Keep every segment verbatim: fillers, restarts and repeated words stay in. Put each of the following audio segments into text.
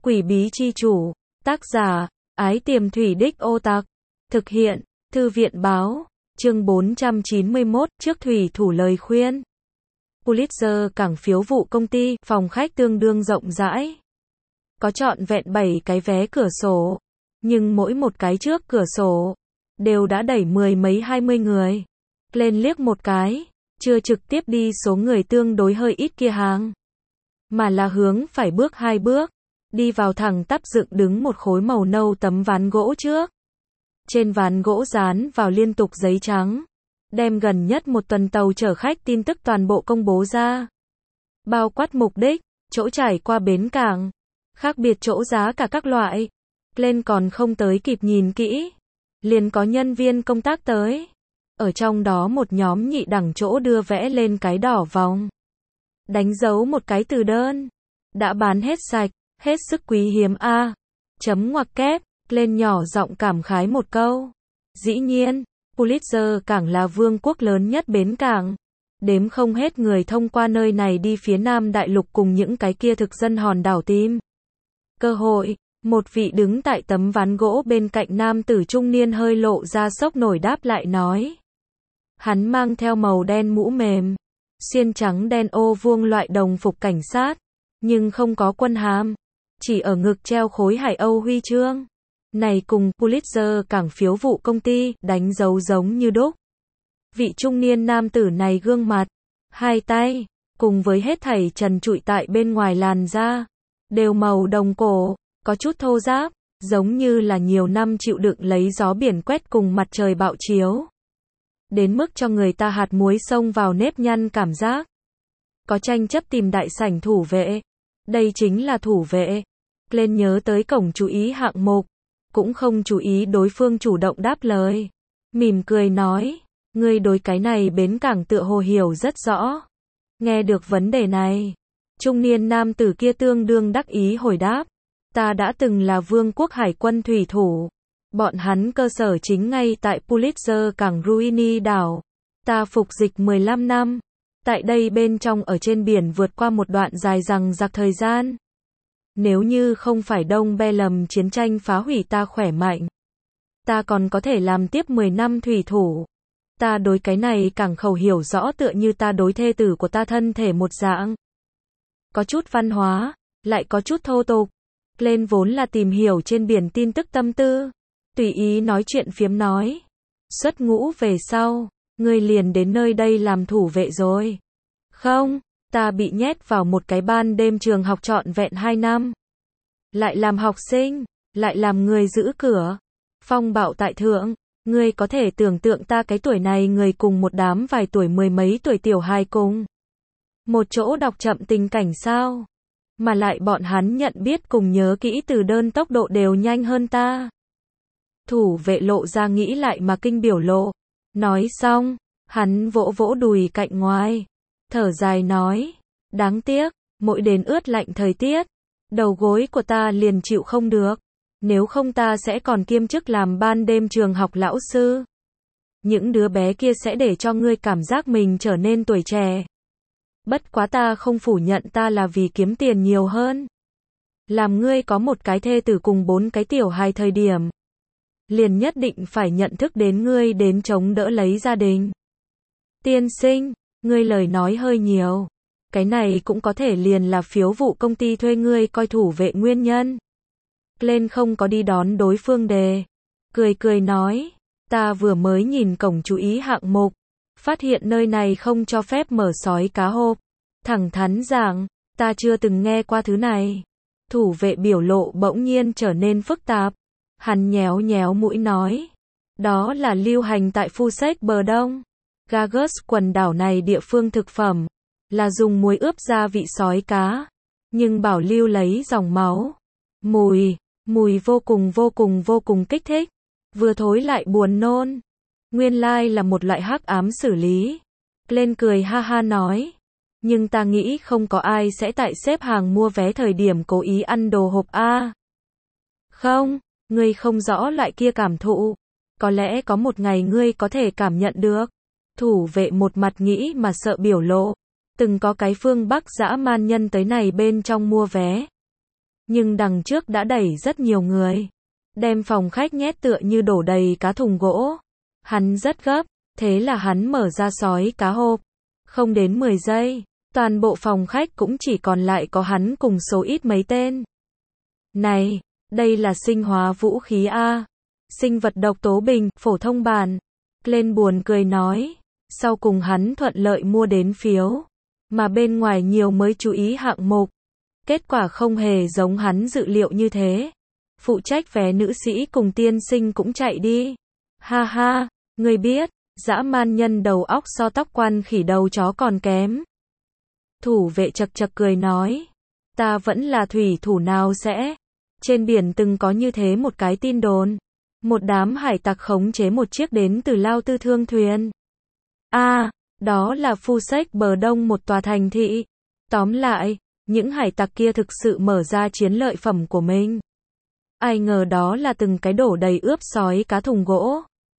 Quỷ bí chi chủ, tác giả, Ái Tiềm Thủy Đích Ô Tặc, thực hiện, Thư viện báo, chương bốn trăm chín mươi mốt, trước thủy thủ lời khuyên. Pulitzer cảng phiếu vụ công ty, phòng khách tương đương rộng rãi. Có trọn vẹn bảy cái vé cửa sổ, nhưng mỗi một cái trước cửa sổ, đều đã đẩy mười mấy hai mươi người. Lên liếc một cái, chưa trực tiếp đi số người tương đối hơi ít kia hàng, mà là hướng phải bước hai bước, đi vào thẳng tắp dựng đứng một khối màu nâu tấm ván gỗ trước. Trên ván gỗ dán vào liên tục giấy trắng, đem gần nhất một tuần tàu chở khách tin tức toàn bộ công bố ra. Bao quát mục đích, chỗ trải qua bến cảng, khác biệt chỗ giá cả các loại. Lên còn không tới kịp nhìn kỹ, liền có nhân viên công tác tới. Ở trong đó một nhóm nhị đẳng chỗ đưa vẽ lên cái đỏ vòng, đánh dấu một cái từ đơn. Đã bán hết sạch, hết sức quý hiếm a. Chấm ngoặc kép, lên nhỏ giọng cảm khái một câu. Dĩ nhiên, Pulitzer cảng là vương quốc lớn nhất bến cảng. Đếm không hết người thông qua nơi này đi phía Nam Đại Lục cùng những cái kia thực dân hòn đảo tìm cơ hội. Một vị đứng tại tấm ván gỗ bên cạnh nam tử trung niên hơi lộ ra sốc nổi đáp lại nói. Hắn mang theo màu đen mũ mềm, xiên trắng đen ô vuông loại đồng phục cảnh sát, nhưng không có quân hàm, chỉ ở ngực treo khối Hải Âu huy chương. Này cùng Pulitzer cảng phiếu vụ công ty, đánh dấu giống như đúc. Vị trung niên nam tử này gương mặt, hai tay, cùng với hết thảy trần trụi tại bên ngoài làn da, đều màu đồng cổ, có chút thô ráp, giống như là nhiều năm chịu đựng lấy gió biển quét cùng mặt trời bạo chiếu. Đến mức cho người ta hạt muối xông vào nếp nhăn cảm giác. Có tranh chấp tìm đại sảnh thủ vệ. Đây chính là thủ vệ. Lên nhớ tới cổng chú ý hạng mục, cũng không chú ý đối phương chủ động đáp lời. Mỉm cười nói, ngươi đối cái này bến cảng tựa hồ hiểu rất rõ. Nghe được vấn đề này, trung niên nam tử kia tương đương đắc ý hồi đáp. Ta đã từng là vương quốc hải quân thủy thủ. Bọn hắn cơ sở chính ngay tại Pulitzer cảng Ruini đảo. Ta phục dịch mười lăm năm. Tại đây bên trong ở trên biển vượt qua một đoạn dài dằng dặc thời gian. Nếu như không phải Đông Belem chiến tranh phá hủy ta khỏe mạnh, ta còn có thể làm tiếp mười năm thủy thủ. Ta đối cái này càng khẩu hiểu rõ tựa như ta đối thê tử của ta thân thể một dạng. Có chút văn hóa, lại có chút thô tục. Lên vốn là tìm hiểu trên biển tin tức tâm tư, tùy ý nói chuyện phiếm nói. Xuất ngũ về sau, ngươi liền đến nơi đây làm thủ vệ rồi. Không, ta bị nhét vào một cái ban đêm trường học trọn vẹn hai năm. Lại làm học sinh, lại làm người giữ cửa. Phong bạo tại thượng, ngươi có thể tưởng tượng ta cái tuổi này người cùng một đám vài tuổi mười mấy tuổi tiểu hài cùng một chỗ đọc chậm tình cảnh sao? Mà lại bọn hắn nhận biết cùng nhớ kỹ từ đơn tốc độ đều nhanh hơn ta. Thủ vệ lộ ra nghĩ lại mà kinh biểu lộ. Nói xong, hắn vỗ vỗ đùi cạnh ngoài. Thở dài nói, đáng tiếc, mỗi đến ướt lạnh thời tiết, đầu gối của ta liền chịu không được. Nếu không ta sẽ còn kiêm chức làm ban đêm trường học lão sư. Những đứa bé kia sẽ để cho ngươi cảm giác mình trở nên tuổi trẻ. Bất quá ta không phủ nhận ta là vì kiếm tiền nhiều hơn. Làm ngươi có một cái thê tử cùng bốn cái tiểu hài thời điểm, liền nhất định phải nhận thức đến ngươi đến chống đỡ lấy gia đình. Tiên sinh, ngươi lời nói hơi nhiều. Cái này cũng có thể liền là phiếu vụ công ty thuê ngươi coi thủ vệ nguyên nhân. Lên không có đi đón đối phương đề. Cười cười nói, ta vừa mới nhìn cổng chú ý hạng mục. Phát hiện nơi này không cho phép mở sói cá hộp. Thẳng thắn rằng, ta chưa từng nghe qua thứ này. Thủ vệ biểu lộ bỗng nhiên trở nên phức tạp. Hắn nhéo nhéo mũi nói. Đó là lưu hành tại Fusex bờ đông. Gagus quần đảo này địa phương thực phẩm. Là dùng muối ướp gia vị sói cá. Nhưng bảo lưu lấy dòng máu. Mùi, mùi vô cùng vô cùng vô cùng kích thích. Vừa thối lại buồn nôn. Nguyên lai là một loại hắc ám xử lý. Lên cười ha ha nói. Nhưng ta nghĩ không có ai sẽ tại xếp hàng mua vé thời điểm cố ý ăn đồ hộp A. Không, ngươi không rõ loại kia cảm thụ. Có lẽ có một ngày ngươi có thể cảm nhận được. Thủ vệ một mặt nghĩ mà sợ biểu lộ. Từng có cái phương Bắc dã man nhân tới này bên trong mua vé. nhưng đằng trước đã đẩy rất nhiều người, đem phòng khách nhét tựa như đổ đầy cá thùng gỗ. Hắn rất gấp, thế là hắn mở ra sói cá hộp. Không đến mười giây, toàn bộ phòng khách cũng chỉ còn lại có hắn cùng số ít mấy tên. Này, đây là sinh hóa vũ khí a, sinh vật độc tố bình, phổ thông bản. Glenn buồn cười nói, sau cùng hắn thuận lợi mua đến phiếu, mà bên ngoài nhiều mới chú ý hạng mục. Kết quả không hề giống hắn dự liệu như thế. Phụ trách vé nữ sĩ cùng tiên sinh cũng chạy đi. Ha ha, ngươi biết, dã man nhân đầu óc so tóc quan khỉ đầu chó còn kém. Thủ vệ chật chật cười nói, ta vẫn là thủy thủ nào sẽ. Trên biển từng có như thế một cái tin đồn. Một đám hải tặc khống chế một chiếc đến từ Lao Tư thương thuyền. A, à, đó là Phu Sách bờ đông một tòa thành thị. Tóm lại, những hải tặc kia thực sự mở ra chiến lợi phẩm của mình. Ai ngờ đó là từng cái đổ đầy ướp sói cá thùng gỗ.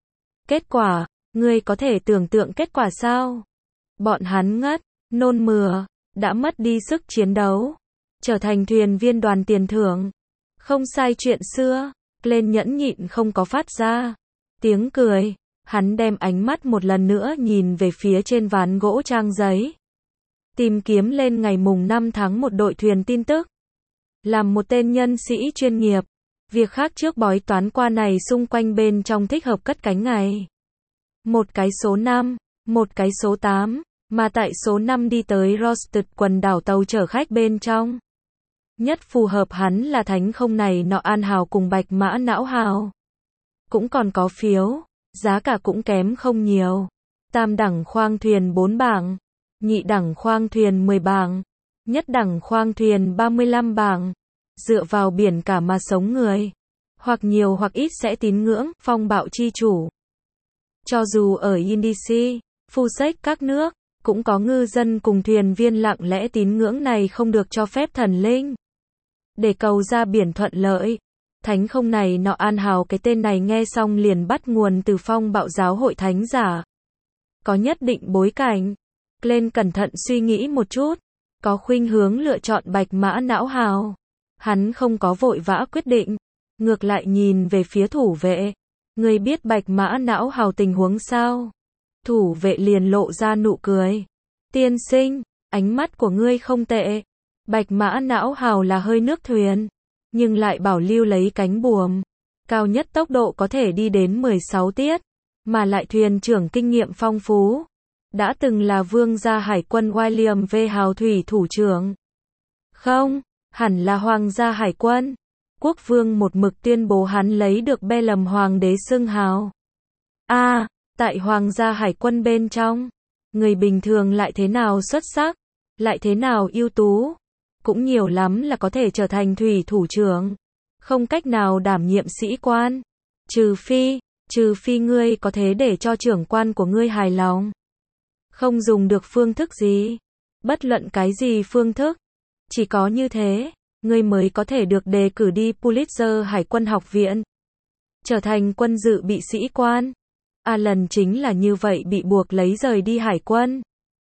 Kết quả, ngươi có thể tưởng tượng kết quả sao? Bọn hắn ngất, nôn mửa, đã mất đi sức chiến đấu, trở thành thuyền viên đoàn tiền thưởng. Không sai chuyện xưa, Glenn nhẫn nhịn không có phát ra tiếng cười. Hắn đem ánh mắt một lần nữa nhìn về phía trên ván gỗ trang giấy. Tìm kiếm lên ngày mùng năm tháng một đội thuyền tin tức. Làm một tên nhân sĩ chuyên nghiệp, việc khác trước bói toán qua này xung quanh bên trong thích hợp cất cánh ngày. Một cái số năm, một cái số tám, mà tại số năm đi tới Rosted quần đảo tàu chở khách bên trong. Nhất phù hợp hắn là thánh không này nọ An Hào cùng Bạch Mã Não Hào. Cũng còn có phiếu, giá cả cũng kém không nhiều. Tam đẳng khoang thuyền bốn bảng, nhị đẳng khoang thuyền mười bảng, nhất đẳng khoang thuyền ba mươi lăm bảng. Dựa vào biển cả mà sống người, hoặc nhiều hoặc ít sẽ tín ngưỡng phong bạo chi chủ. Cho dù ở Indies, Phu Sách các nước, cũng có ngư dân cùng thuyền viên lặng lẽ tín ngưỡng này không được cho phép thần linh. Để cầu ra biển thuận lợi, thánh không này nọ An Hào cái tên này nghe xong liền bắt nguồn từ phong bạo giáo hội thánh giả. Có nhất định bối cảnh. Glenn cẩn thận suy nghĩ một chút, có khuynh hướng lựa chọn Bạch Mã Não Hào. Hắn không có vội vã quyết định, ngược lại nhìn về phía thủ vệ. Ngươi biết Bạch Mã Não Hào tình huống sao? Thủ vệ liền lộ ra nụ cười. Tiên sinh, ánh mắt của ngươi không tệ. Bạch Mã Não Hào là hơi nước thuyền, nhưng lại bảo lưu lấy cánh buồm. Cao nhất tốc độ có thể đi đến mười sáu tiết, mà lại thuyền trưởng kinh nghiệm phong phú. Đã từng là vương gia hải quân William V. Hào thủy thủ trưởng. Không, hẳn là hoàng gia hải quân. Quốc vương một mực tuyên bố hắn lấy được bê lầm hoàng đế xưng hào. A, à, tại hoàng gia hải quân bên trong, người bình thường lại thế nào xuất sắc, lại thế nào ưu tú, cũng nhiều lắm là có thể trở thành thủy thủ trưởng, không cách nào đảm nhiệm sĩ quan. Trừ phi, trừ phi ngươi có thể để cho trưởng quan của ngươi hài lòng. Không dùng được phương thức gì, bất luận cái gì phương thức, chỉ có như thế, ngươi mới có thể được đề cử đi Pulitzer Hải quân học viện, trở thành quân dự bị sĩ quan. Alan chính là như vậy bị buộc lấy rời đi hải quân,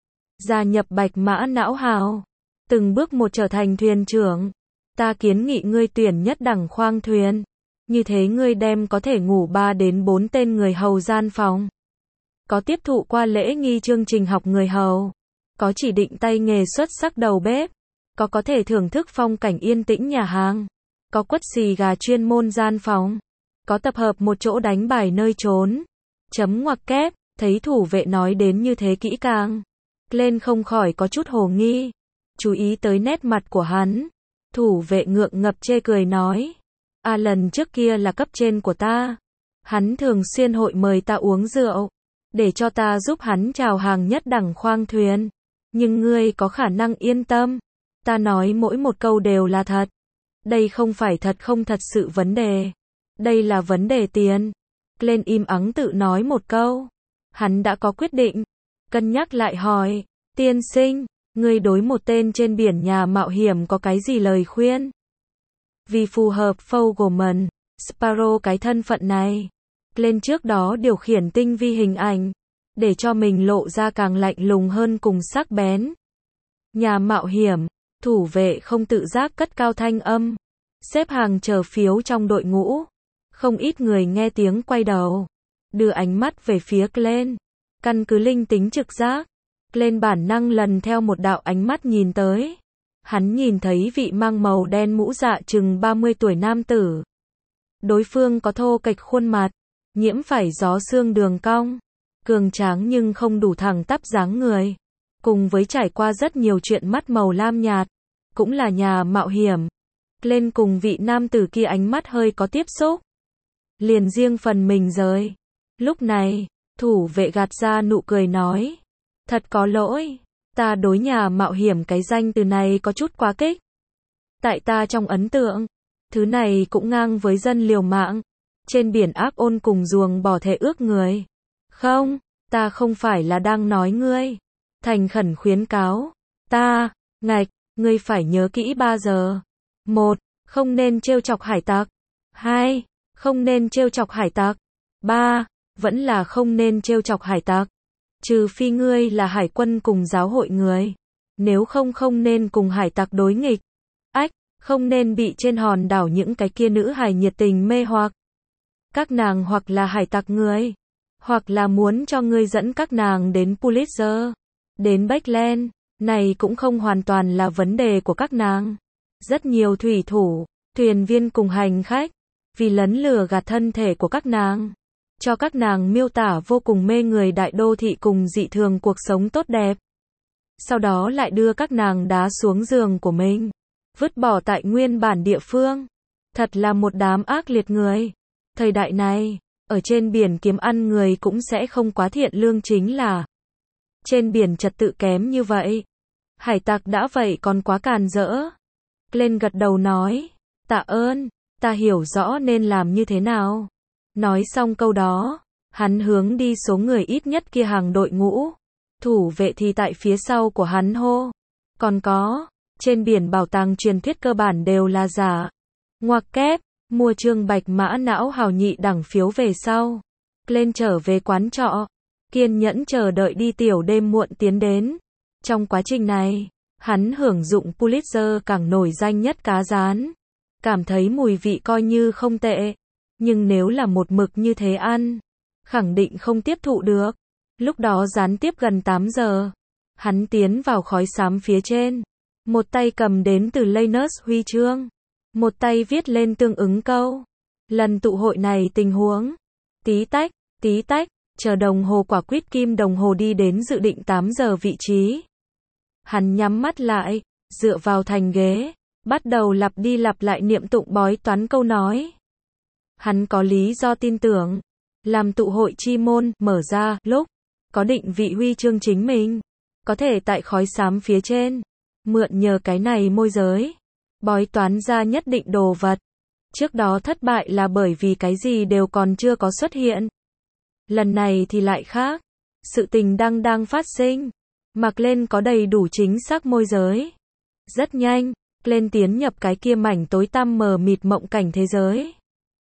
gia nhập Bạch Mã Não Hào, từng bước một trở thành thuyền trưởng. Ta kiến nghị ngươi tuyển nhất đẳng khoang thuyền, như thế ngươi đem có thể ngủ ba đến bốn tên người hầu gian phòng, có tiếp thụ qua lễ nghi chương trình học người hầu, có chỉ định tay nghề xuất sắc đầu bếp, có có thể thưởng thức phong cảnh yên tĩnh nhà hàng, có quất xì gà chuyên môn gian phòng, có tập hợp một chỗ đánh bài nơi trốn. Chấm ngoặc kép, thấy thủ vệ nói đến như thế kỹ càng, Glenn không khỏi có chút hồ nghi. Chú ý tới nét mặt của hắn, thủ vệ ngượng ngập chê cười nói, Alan trước kia là cấp trên của ta, hắn thường xuyên hội mời ta uống rượu, để cho ta giúp hắn chào hàng nhất đẳng khoang thuyền. Nhưng ngươi có khả năng yên tâm, ta nói mỗi một câu đều là thật. Đây không phải thật không thật sự vấn đề, đây là vấn đề tiền. Glenn im ắng tự nói một câu, hắn đã có quyết định, cân nhắc lại hỏi, tiên sinh, ngươi đối một tên trên biển nhà mạo hiểm có cái gì lời khuyên? Vì phù hợp Fogelman, Sparrow cái thân phận này, Glenn trước đó điều khiển tinh vi hình ảnh, để cho mình lộ ra càng lạnh lùng hơn cùng sắc bén. Nhà mạo hiểm, thủ vệ không tự giác cất cao thanh âm. xếp hàng chờ phiếu trong đội ngũ. Không ít người nghe tiếng quay đầu, đưa ánh mắt về phía Glenn. Căn cứ linh tính trực giác, Glenn bản năng lần theo một đạo ánh mắt nhìn tới. Hắn nhìn thấy vị mang màu đen mũ dạ chừng ba mươi tuổi nam tử. Đối phương có thô kệch khuôn mặt, nhiễm phải gió xương đường cong, cường tráng nhưng không đủ thẳng tắp dáng người. Cùng với trải qua rất nhiều chuyện, mắt màu lam nhạt, cũng là nhà mạo hiểm. Glenn cùng vị nam tử kia ánh mắt hơi có tiếp xúc, liền riêng phần mình rời. Lúc này, thủ vệ gạt ra nụ cười nói, thật có lỗi, ta đối nhà mạo hiểm cái danh từ này có chút quá kích. Tại ta trong ấn tượng, thứ này cũng ngang với dân liều mạng, trên biển ác ôn cùng ruồng bỏ thệ ước người. Không, ta không phải là đang nói ngươi. Thành khẩn khuyến cáo, ta, ngạch, ngươi phải nhớ kỹ ba giờ. Một, không nên trêu chọc hải tặc. Hai, không nên trêu chọc hải tặc. Ba, vẫn là không nên trêu chọc hải tặc. Trừ phi ngươi là hải quân cùng giáo hội người. Nếu không không nên cùng hải tặc đối nghịch. Ách, không nên bị trên hòn đảo những cái kia nữ hài nhiệt tình mê hoặc. Các nàng hoặc là hải tặc người, hoặc là muốn cho ngươi dẫn các nàng đến Pulitzer, đến Backland. Này cũng không hoàn toàn là vấn đề của các nàng. Rất nhiều thủy thủ, thuyền viên cùng hành khách, vì lấn lừa gạt thân thể của các nàng, cho các nàng miêu tả vô cùng mê người đại đô thị cùng dị thường cuộc sống tốt đẹp. Sau đó lại đưa các nàng đá xuống giường của mình, vứt bỏ tại nguyên bản địa phương. Thật là một đám ác liệt người. Thời đại này, ở trên biển kiếm ăn người cũng sẽ không quá thiện lương, chính là trên biển trật tự kém như vậy. Hải tặc đã vậy còn quá càn rỡ. Glenn gật đầu nói, tạ ơn, ta hiểu rõ nên làm như thế nào. Nói xong câu đó, hắn hướng đi số người ít nhất kia hàng đội ngũ. Thủ vệ thì tại phía sau của hắn hô, còn có, trên biển bảo tàng truyền thuyết cơ bản đều là giả. Ngoặc kép, mua trương bạch mã não hào nhị đẳng phiếu về sau. Glenn trở về quán trọ, kiên nhẫn chờ đợi đi tiểu đêm muộn tiến đến. Trong quá trình này, hắn hưởng dụng Pulitzer cảng nổi danh nhất cá rán. Cảm thấy mùi vị coi như không tệ. Nhưng nếu là một mực như thế ăn, khẳng định không tiếp thụ được. Lúc đó gián tiếp gần tám giờ. Hắn tiến vào khói xám phía trên. Một tay cầm đến từ Lanus huy chương. Một tay viết lên tương ứng câu. Lần tụ hội này tình huống. Tí tách, tí tách, chờ đồng hồ quả quýt kim đồng hồ đi đến dự định tám giờ vị trí. Hắn nhắm mắt lại, dựa vào thành ghế, bắt đầu lặp đi lặp lại niệm tụng bói toán câu nói. Hắn có lý do tin tưởng, làm tụ hội chi môn mở ra lúc có định vị huy chương chính mình, có thể tại khói xám phía trên mượn nhờ cái này môi giới bói toán ra nhất định đồ vật. Trước đó thất bại là bởi vì cái gì đều còn chưa có xuất hiện. Lần này thì lại khác, sự tình đang đang phát sinh. Mặc lên có đầy đủ chính xác môi giới. Rất nhanh, lên tiến nhập cái kia mảnh tối tăm mờ mịt mộng cảnh thế giới.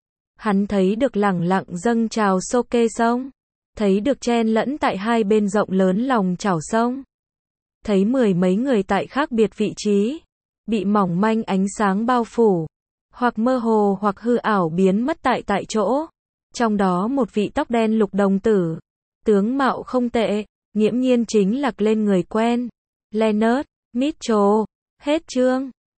Hắn thấy được lẳng lặng dâng trào xô kê sông, thấy được chen lẫn tại hai bên rộng lớn lòng chảo sông, thấy mười mấy người tại khác biệt vị trí, bị mỏng manh ánh sáng bao phủ, hoặc mơ hồ hoặc hư ảo biến mất tại tại chỗ. Trong đó một vị tóc đen lục đồng tử, tướng mạo không tệ, nghiễm nhiên chính là lên người quen, Leonard Mitchell. Hết chương.